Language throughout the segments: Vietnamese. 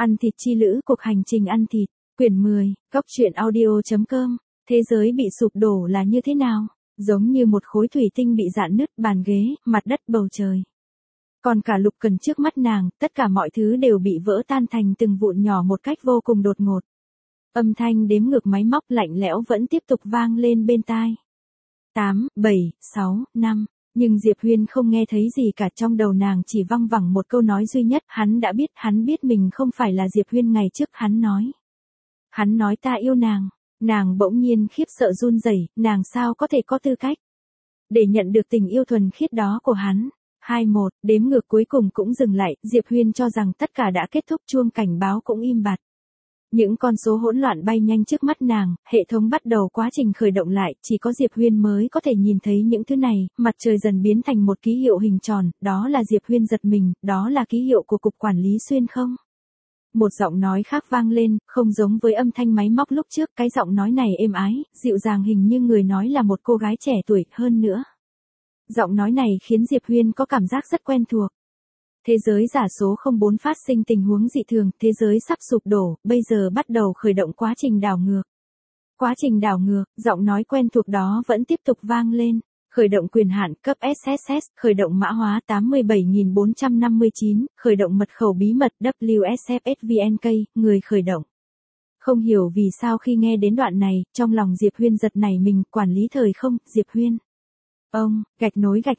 Ăn thịt chi lữ, cuộc hành trình ăn thịt, quyển 10, Cốc truyện audio.com, thế giới bị sụp đổ là như thế nào? Giống như một khối thủy tinh bị rạn nứt, bàn ghế, mặt đất, bầu trời. Còn cả Lục Cần trước mắt nàng, tất cả mọi thứ đều bị vỡ tan thành từng vụn nhỏ một cách vô cùng đột ngột. Âm thanh đếm ngược máy móc lạnh lẽo vẫn tiếp tục vang lên bên tai. 8, 7, 6, 5. Nhưng Diệp Huyên không nghe thấy gì cả, trong đầu nàng chỉ văng vẳng một câu nói duy nhất, hắn biết mình không phải là Diệp Huyên ngày trước, Hắn nói ta yêu nàng. Nàng bỗng nhiên khiếp sợ run rẩy, nàng sao có thể có tư cách để nhận được tình yêu thuần khiết đó của hắn. 21, đếm ngược cuối cùng cũng dừng lại, Diệp Huyên cho rằng tất cả đã kết thúc, chuông cảnh báo cũng im bặt. Những con số hỗn loạn bay nhanh trước mắt nàng, hệ thống bắt đầu quá trình khởi động lại, chỉ có Diệp Huyên mới có thể nhìn thấy những thứ này, mặt trời dần biến thành một ký hiệu hình tròn, đó là Diệp Huyên giật mình, đó là ký hiệu của Cục Quản lý Xuyên không. Một giọng nói khác vang lên, không giống với âm thanh máy móc lúc trước, cái giọng nói này êm ái, dịu dàng, hình như người nói là một cô gái trẻ tuổi hơn nữa. Giọng nói này khiến Diệp Huyên có cảm giác rất quen thuộc. Thế giới giả số 04 phát sinh tình huống dị thường, thế giới sắp sụp đổ, bây giờ bắt đầu khởi động quá trình đảo ngược. Quá trình đảo ngược, giọng nói quen thuộc đó vẫn tiếp tục vang lên. Khởi động quyền hạn cấp SSS, khởi động mã hóa 87459, khởi động mật khẩu bí mật WSFSVNK, người khởi động. Không hiểu vì sao khi nghe đến đoạn này, trong lòng Diệp Huyên giật nảy mình, quản lý thời không, Diệp Huyên. Ông, gạch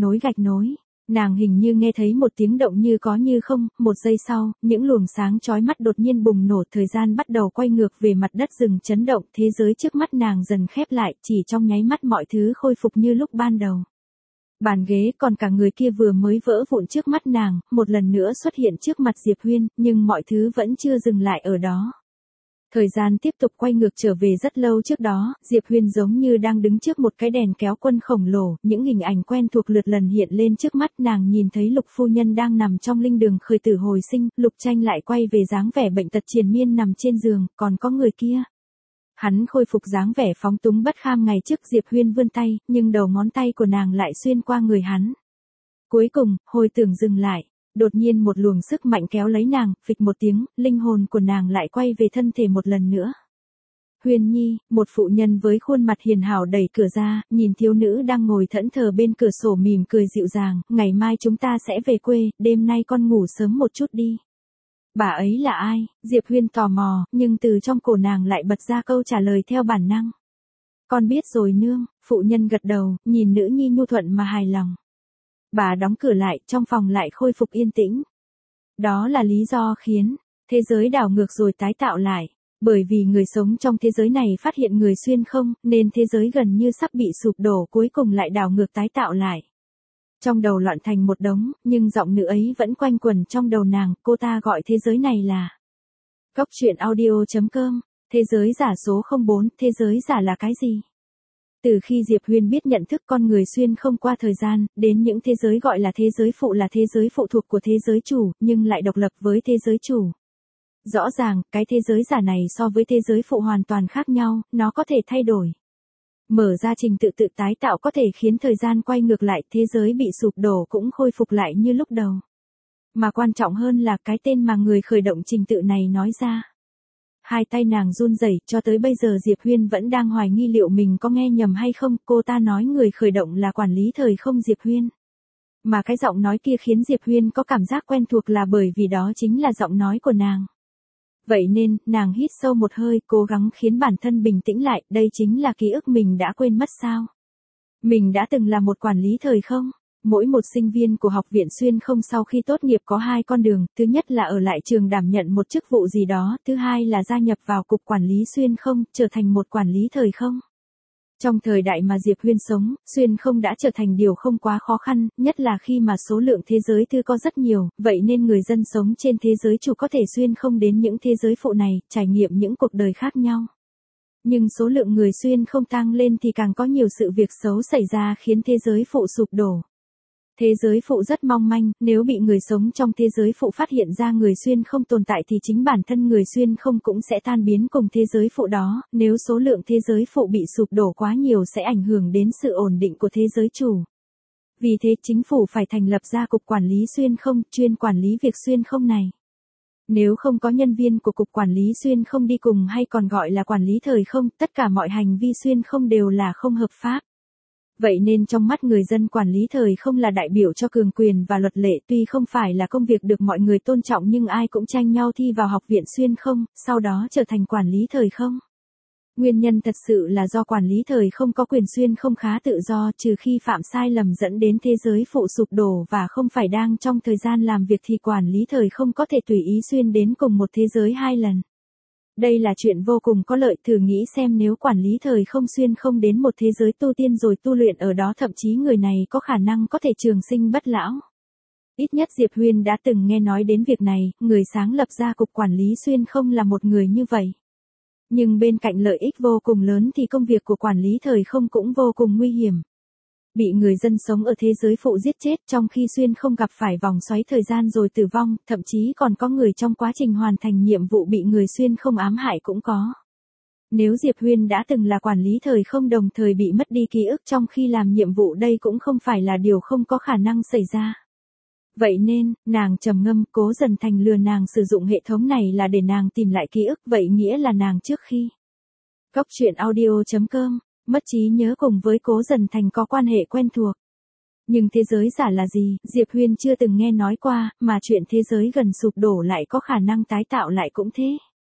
nối. Nàng hình như nghe thấy một tiếng động như có như không, một giây sau, những luồng sáng chói mắt đột nhiên bùng nổ, thời gian bắt đầu quay ngược về, mặt đất dừng chấn động, thế giới trước mắt nàng dần khép lại, chỉ trong nháy mắt mọi thứ khôi phục như lúc ban đầu. Bàn ghế còn cả người kia vừa mới vỡ vụn trước mắt nàng, một lần nữa xuất hiện trước mặt Diệp Huyên, nhưng mọi thứ vẫn chưa dừng lại ở đó. Thời gian tiếp tục quay ngược trở về rất lâu trước đó, Diệp Huyên giống như đang đứng trước một cái đèn kéo quân khổng lồ, những hình ảnh quen thuộc lượt lần hiện lên trước mắt, nàng nhìn thấy Lục phu nhân đang nằm trong linh đường khởi tử hồi sinh, Lục Tranh lại quay về dáng vẻ bệnh tật triền miên nằm trên giường, còn có người kia. Hắn khôi phục dáng vẻ phóng túng bất kham ngày trước, Diệp Huyên vươn tay, nhưng đầu ngón tay của nàng lại xuyên qua người hắn. Cuối cùng, hồi tưởng dừng lại. Đột nhiên một luồng sức mạnh kéo lấy nàng, phịch một tiếng, linh hồn của nàng lại quay về thân thể một lần nữa. Huyên Nhi, một phụ nhân với khuôn mặt hiền hảo đẩy cửa ra, nhìn thiếu nữ đang ngồi thẫn thờ bên cửa sổ mỉm cười dịu dàng, ngày mai chúng ta sẽ về quê, đêm nay con ngủ sớm một chút đi. Bà ấy là ai? Diệp Huyên tò mò, nhưng từ trong cổ nàng lại bật ra câu trả lời theo bản năng. Con biết rồi nương, phụ nhân gật đầu, nhìn nữ nhi nhu thuận mà hài lòng. Bà đóng cửa lại, trong phòng lại khôi phục yên tĩnh. Đó là lý do khiến thế giới đảo ngược rồi tái tạo lại. Bởi vì người sống trong thế giới này phát hiện người xuyên không, nên thế giới gần như sắp bị sụp đổ, cuối cùng lại đảo ngược tái tạo lại. Trong đầu loạn thành một đống, nhưng giọng nữ ấy vẫn quanh quẩn trong đầu nàng, cô ta gọi thế giới này là Cốc truyện audio.com, thế giới giả số 04, thế giới giả là cái gì? Từ khi Diệp Huyên biết nhận thức con người xuyên không qua thời gian, đến những thế giới gọi là thế giới phụ, là thế giới phụ thuộc của thế giới chủ, nhưng lại độc lập với thế giới chủ. Rõ ràng, cái thế giới giả này so với thế giới phụ hoàn toàn khác nhau, nó có thể thay đổi. Mở ra trình tự tự tái tạo có thể khiến thời gian quay ngược lại, thế giới bị sụp đổ cũng khôi phục lại như lúc đầu. Mà quan trọng hơn là cái tên mà người khởi động trình tự này nói ra. Hai tay nàng run rẩy, cho tới bây giờ Diệp Huyên vẫn đang hoài nghi liệu mình có nghe nhầm hay không, cô ta nói người khởi động là quản lý thời không Diệp Huyên. Mà cái giọng nói kia khiến Diệp Huyên có cảm giác quen thuộc là bởi vì đó chính là giọng nói của nàng. Vậy nên, nàng hít sâu một hơi, cố gắng khiến bản thân bình tĩnh lại, đây chính là ký ức mình đã quên mất sao? Mình đã từng là một quản lý thời không? Mỗi một sinh viên của học viện xuyên không sau khi tốt nghiệp có hai con đường, thứ nhất là ở lại trường đảm nhận một chức vụ gì đó, thứ hai là gia nhập vào cục quản lý xuyên không, trở thành một quản lý thời không. Trong thời đại mà Diệp Huyên sống, xuyên không đã trở thành điều không quá khó khăn, nhất là khi mà số lượng thế giới tư có rất nhiều, vậy nên người dân sống trên thế giới chủ có thể xuyên không đến những thế giới phụ này, trải nghiệm những cuộc đời khác nhau. Nhưng số lượng người xuyên không tăng lên thì càng có nhiều sự việc xấu xảy ra khiến thế giới phụ sụp đổ. Thế giới phụ rất mong manh, nếu bị người sống trong thế giới phụ phát hiện ra người xuyên không tồn tại thì chính bản thân người xuyên không cũng sẽ tan biến cùng thế giới phụ đó, nếu số lượng thế giới phụ bị sụp đổ quá nhiều sẽ ảnh hưởng đến sự ổn định của thế giới chủ. Vì thế chính phủ phải thành lập ra cục quản lý xuyên không, chuyên quản lý việc xuyên không này. Nếu không có nhân viên của Cục Quản lý Xuyên không đi cùng hay còn gọi là quản lý thời không, tất cả mọi hành vi xuyên không đều là không hợp pháp. Vậy nên trong mắt người dân quản lý thời không là đại biểu cho cường quyền và luật lệ, tuy không phải là công việc được mọi người tôn trọng nhưng ai cũng tranh nhau thi vào học viện xuyên không, sau đó trở thành quản lý thời không. Nguyên nhân thật sự là do quản lý thời không có quyền xuyên không khá tự do, trừ khi phạm sai lầm dẫn đến thế giới phụ sụp đổ và không phải đang trong thời gian làm việc thì quản lý thời không có thể tùy ý xuyên đến cùng một thế giới 2 lần. Đây là chuyện vô cùng có lợi, thử nghĩ xem nếu quản lý thời không xuyên không đến một thế giới tu tiên rồi tu luyện ở đó, thậm chí người này có khả năng có thể trường sinh bất lão. Ít nhất Diệp Huyên đã từng nghe nói đến việc này, người sáng lập ra Cục Quản lý Xuyên không là một người như vậy. Nhưng bên cạnh lợi ích vô cùng lớn thì công việc của quản lý thời không cũng vô cùng nguy hiểm. Bị người dân sống ở thế giới phụ giết chết trong khi xuyên không gặp phải vòng xoáy thời gian rồi tử vong, thậm chí còn có người trong quá trình hoàn thành nhiệm vụ bị người xuyên không ám hại cũng có. Nếu Diệp Huyên đã từng là quản lý thời không đồng thời bị mất đi ký ức trong khi làm nhiệm vụ, đây cũng không phải là điều không có khả năng xảy ra. Vậy nên, nàng trầm ngâm, Cố Dần Thành lừa nàng sử dụng hệ thống này là để nàng tìm lại ký ức, vậy nghĩa là nàng trước khi Cốc truyện audio.com mất trí nhớ cùng với Cố Dần Thành có quan hệ quen thuộc. Nhưng thế giới giả là gì, Diệp Huyên chưa từng nghe nói qua, mà chuyện thế giới gần sụp đổ lại có khả năng tái tạo lại cũng thế.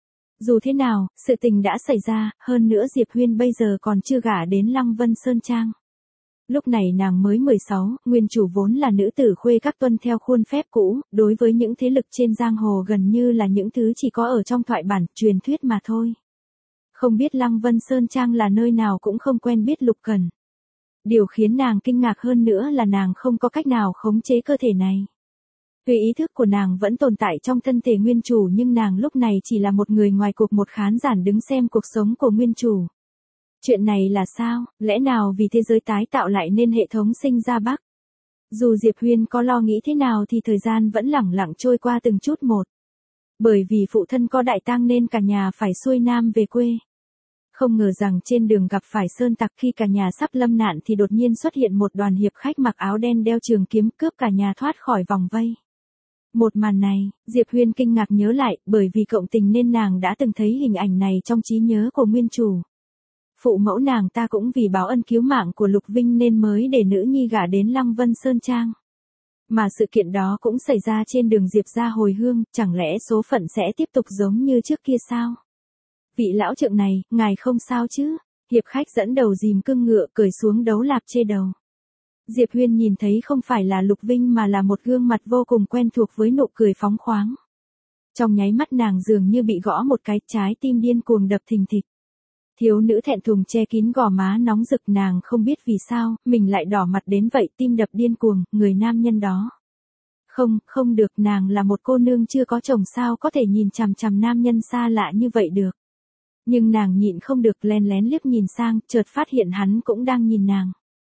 Dù thế nào, sự tình đã xảy ra, hơn nữa Diệp Huyên bây giờ còn chưa gả đến Lăng Vân Sơn Trang. Lúc này nàng mới 16, nguyên chủ vốn là nữ tử khuê các tuân theo khuôn phép cũ, đối với những thế lực trên giang hồ gần như là những thứ chỉ có ở trong thoại bản, truyền thuyết mà thôi. Không biết Lăng Vân Sơn Trang là nơi nào cũng không quen biết Lục Cẩn. Điều khiến nàng kinh ngạc hơn nữa là nàng không có cách nào khống chế cơ thể này. Tuy ý thức của nàng vẫn tồn tại trong thân thể nguyên chủ nhưng nàng lúc này chỉ là một người ngoài cuộc, một khán giả đứng xem cuộc sống của nguyên chủ. Chuyện này là sao, lẽ nào vì thế giới tái tạo lại nên hệ thống sinh ra bug? Dù Diệp Huyên có lo nghĩ thế nào thì thời gian vẫn lẳng lặng trôi qua từng chút một. Bởi vì phụ thân có đại tang nên cả nhà phải xuôi nam về quê. Không ngờ rằng trên đường gặp phải sơn tặc, khi cả nhà sắp lâm nạn thì đột nhiên xuất hiện một đoàn hiệp khách mặc áo đen đeo trường kiếm cướp cả nhà thoát khỏi vòng vây. Một màn này, Diệp Huyên kinh ngạc nhớ lại, bởi vì cộng tình nên nàng đã từng thấy hình ảnh này trong trí nhớ của nguyên chủ. Phụ mẫu nàng ta cũng vì báo ân cứu mạng của Lục Vinh nên mới để nữ nhi gả đến Lăng Vân Sơn Trang. Mà sự kiện đó cũng xảy ra trên đường Diệp gia hồi hương, chẳng lẽ số phận sẽ tiếp tục giống như trước kia sao? Vị lão trượng này, ngài không sao chứ? Hiệp khách dẫn đầu dìm cương ngựa cởi xuống đấu lạp chê đầu. Diệp Huyên nhìn thấy không phải là Lục Vinh mà là một gương mặt vô cùng quen thuộc với nụ cười phóng khoáng. Trong nháy mắt nàng dường như bị gõ một cái, trái tim điên cuồng đập thình thịch. Thiếu nữ thẹn thùng che kín gò má nóng rực, nàng không biết vì sao, mình lại đỏ mặt đến vậy, tim đập điên cuồng, người nam nhân đó. Không được, nàng là một cô nương chưa có chồng sao có thể nhìn chằm chằm nam nhân xa lạ như vậy được. Nhưng nàng nhịn không được, len lén liếc nhìn sang, chợt phát hiện hắn cũng đang nhìn nàng.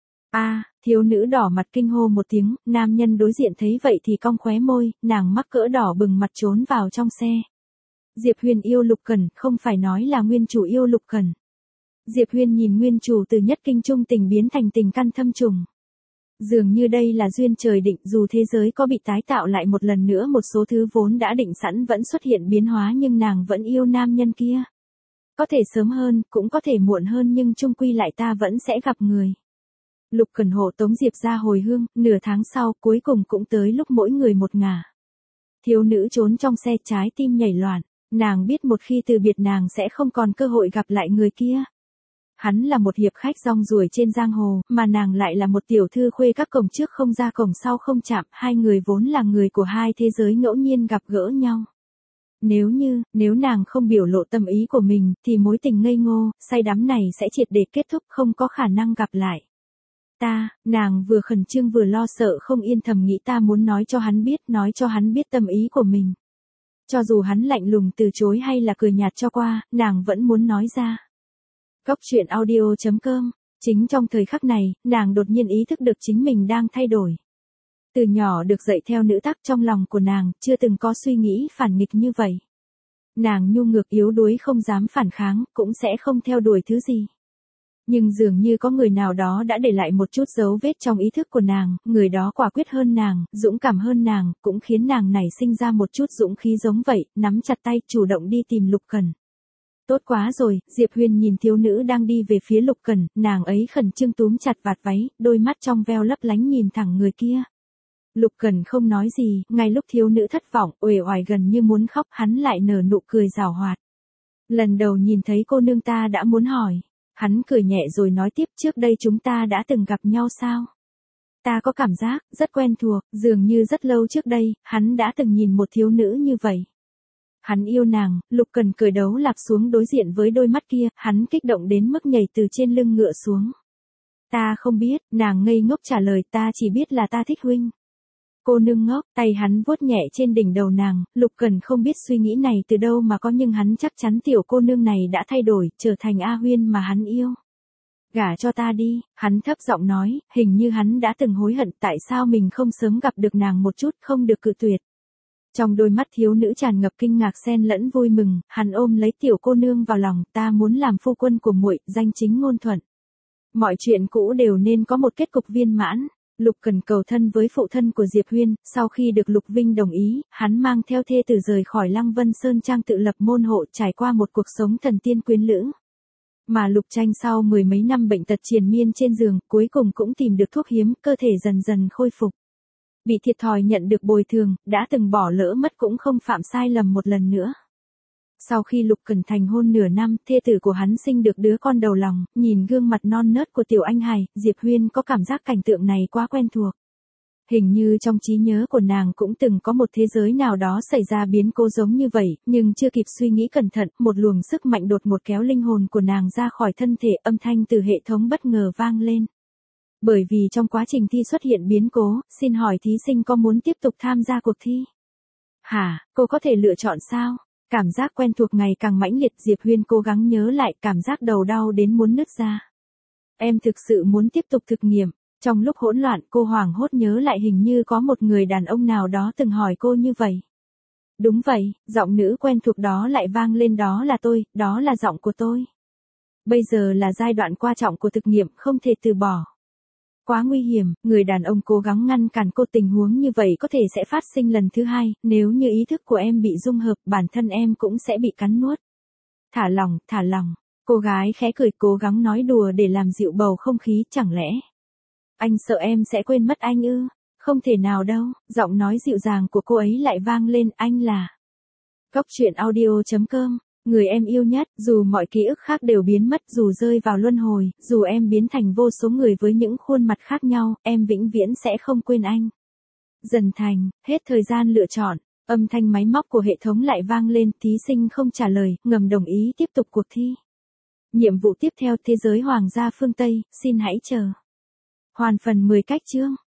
Thiếu nữ đỏ mặt kinh hô một tiếng, nam nhân đối diện thấy vậy thì cong khóe môi, nàng mắc cỡ đỏ bừng mặt trốn vào trong xe. Diệp Huyên yêu Lục Cẩn, không phải nói là nguyên chủ yêu Lục Cẩn. Diệp Huyên nhìn nguyên chủ từ nhất kinh trung tình biến thành tình căn thâm trùng. Dường như đây là duyên trời định, dù thế giới có bị tái tạo lại một lần nữa, một số thứ vốn đã định sẵn vẫn xuất hiện biến hóa nhưng nàng vẫn yêu nam nhân kia. Có thể sớm hơn, cũng có thể muộn hơn nhưng chung quy lại ta vẫn sẽ gặp người. Lục Cẩn hộ tống Diệp ra hồi hương, nửa tháng sau, cuối cùng cũng tới lúc mỗi người một ngả. Thiếu nữ trốn trong xe, trái tim nhảy loạn, nàng biết một khi từ biệt nàng sẽ không còn cơ hội gặp lại người kia. Hắn là một hiệp khách rong ruổi trên giang hồ, mà nàng lại là một tiểu thư khuê các, cổng trước không ra cổng sau không chạm, hai người vốn là người của hai thế giới ngẫu nhiên gặp gỡ nhau. Nếu nàng không biểu lộ tâm ý của mình, thì mối tình ngây ngô, say đắm này sẽ triệt để kết thúc, không có khả năng gặp lại. Nàng vừa khẩn trương vừa lo sợ không yên, thầm nghĩ ta muốn nói cho hắn biết tâm ý của mình. Cho dù hắn lạnh lùng từ chối hay là cười nhạt cho qua, nàng vẫn muốn nói ra. Cốc truyện audio.com. Chính trong thời khắc này, nàng đột nhiên ý thức được chính mình đang thay đổi. Từ nhỏ được dạy theo nữ tắc, trong lòng của nàng chưa từng có suy nghĩ phản nghịch như vậy. Nàng nhu ngược yếu đuối không dám phản kháng, cũng sẽ không theo đuổi thứ gì. Nhưng dường như có người nào đó đã để lại một chút dấu vết trong ý thức của nàng, người đó quả quyết hơn nàng, dũng cảm hơn nàng, cũng khiến nàng nảy sinh ra một chút dũng khí giống vậy, nắm chặt tay, chủ động đi tìm Lục Cẩn. Tốt quá rồi, Diệp Huyền nhìn thiếu nữ đang đi về phía Lục Cẩn, nàng ấy khẩn trương túm chặt vạt váy, đôi mắt trong veo lấp lánh nhìn thẳng người kia. Lục Cẩn không nói gì, ngay lúc thiếu nữ thất vọng, uể oải gần như muốn khóc, hắn lại nở nụ cười giảo hoạt. Lần đầu nhìn thấy cô nương ta đã muốn hỏi. Hắn cười nhẹ rồi nói tiếp, trước đây chúng ta đã từng gặp nhau sao? Ta có cảm giác, rất quen thuộc, dường như rất lâu trước đây, hắn đã từng nhìn một thiếu nữ như vậy. Hắn yêu nàng, Lục Cẩn cởi đấu lạp xuống đối diện với đôi mắt kia, hắn kích động đến mức nhảy từ trên lưng ngựa xuống. Ta không biết, nàng ngây ngốc trả lời, ta chỉ biết là ta thích huynh. Cô nương ngốc, tay hắn vuốt nhẹ trên đỉnh đầu nàng, Lục Cẩn không biết suy nghĩ này từ đâu mà có, nhưng hắn chắc chắn tiểu cô nương này đã thay đổi, trở thành A Huyên mà hắn yêu. Gả cho ta đi, hắn thấp giọng nói, hình như hắn đã từng hối hận tại sao mình không sớm gặp được nàng một chút, không được cự tuyệt. Trong đôi mắt thiếu nữ tràn ngập kinh ngạc xen lẫn vui mừng, hắn ôm lấy tiểu cô nương vào lòng, ta muốn làm phu quân của muội, danh chính ngôn thuận. Mọi chuyện cũ đều nên có một kết cục viên mãn. Lục Cẩn cầu thân với phụ thân của Diệp Huyên, sau khi được Lục Vinh đồng ý, hắn mang theo thê tử rời khỏi Lăng Vân Sơn Trang tự lập môn hộ, trải qua một cuộc sống thần tiên quyến lữ. Mà Lục Tranh sau 10 mấy năm bệnh tật triền miên trên giường, cuối cùng cũng tìm được thuốc hiếm, cơ thể dần dần khôi phục. Bị thiệt thòi nhận được bồi thường, đã từng bỏ lỡ mất cũng không phạm sai lầm một lần nữa. Sau khi Lục Cẩn thành hôn nửa năm, thê tử của hắn sinh được đứa con đầu lòng, nhìn gương mặt non nớt của tiểu anh hài, Diệp Huyên có cảm giác cảnh tượng này quá quen thuộc. Hình như trong trí nhớ của nàng cũng từng có một thế giới nào đó xảy ra biến cố giống như vậy, nhưng chưa kịp suy nghĩ cẩn thận, một luồng sức mạnh đột ngột kéo linh hồn của nàng ra khỏi thân thể, âm thanh từ hệ thống bất ngờ vang lên. Bởi vì trong quá trình thi xuất hiện biến cố, xin hỏi thí sinh có muốn tiếp tục tham gia cuộc thi? Hả, cô có thể lựa chọn sao? Cảm giác quen thuộc ngày càng mãnh liệt, Diệp Huyên cố gắng nhớ lại, cảm giác đầu đau đến muốn nứt ra. Em thực sự muốn tiếp tục thực nghiệm. Trong lúc hỗn loạn, cô hoảng hốt nhớ lại hình như có một người đàn ông nào đó từng hỏi cô như vậy. Đúng vậy, giọng nữ quen thuộc đó lại vang lên, đó là tôi, đó là giọng của tôi. Bây giờ là giai đoạn quan trọng của thực nghiệm, không thể từ bỏ. Quá nguy hiểm, người đàn ông cố gắng ngăn cản cô, tình huống như vậy có thể sẽ phát sinh lần thứ hai, nếu như ý thức của em bị dung hợp, bản thân em cũng sẽ bị cắn nuốt. Thả lỏng, cô gái khẽ cười cố gắng nói đùa để làm dịu bầu không khí, chẳng lẽ anh sợ em sẽ quên mất anh ư? Không thể nào đâu, giọng nói dịu dàng của cô ấy lại vang lên, anh là Goctruyện audio.com. Người em yêu nhất, dù mọi ký ức khác đều biến mất, dù rơi vào luân hồi, dù em biến thành vô số người với những khuôn mặt khác nhau, em vĩnh viễn sẽ không quên anh. Dần thành, hết thời gian lựa chọn, âm thanh máy móc của hệ thống lại vang lên, thí sinh không trả lời, ngầm đồng ý tiếp tục cuộc thi. Nhiệm vụ tiếp theo, thế giới hoàng gia phương Tây, xin hãy chờ. Hoàn phần 10 cách chương.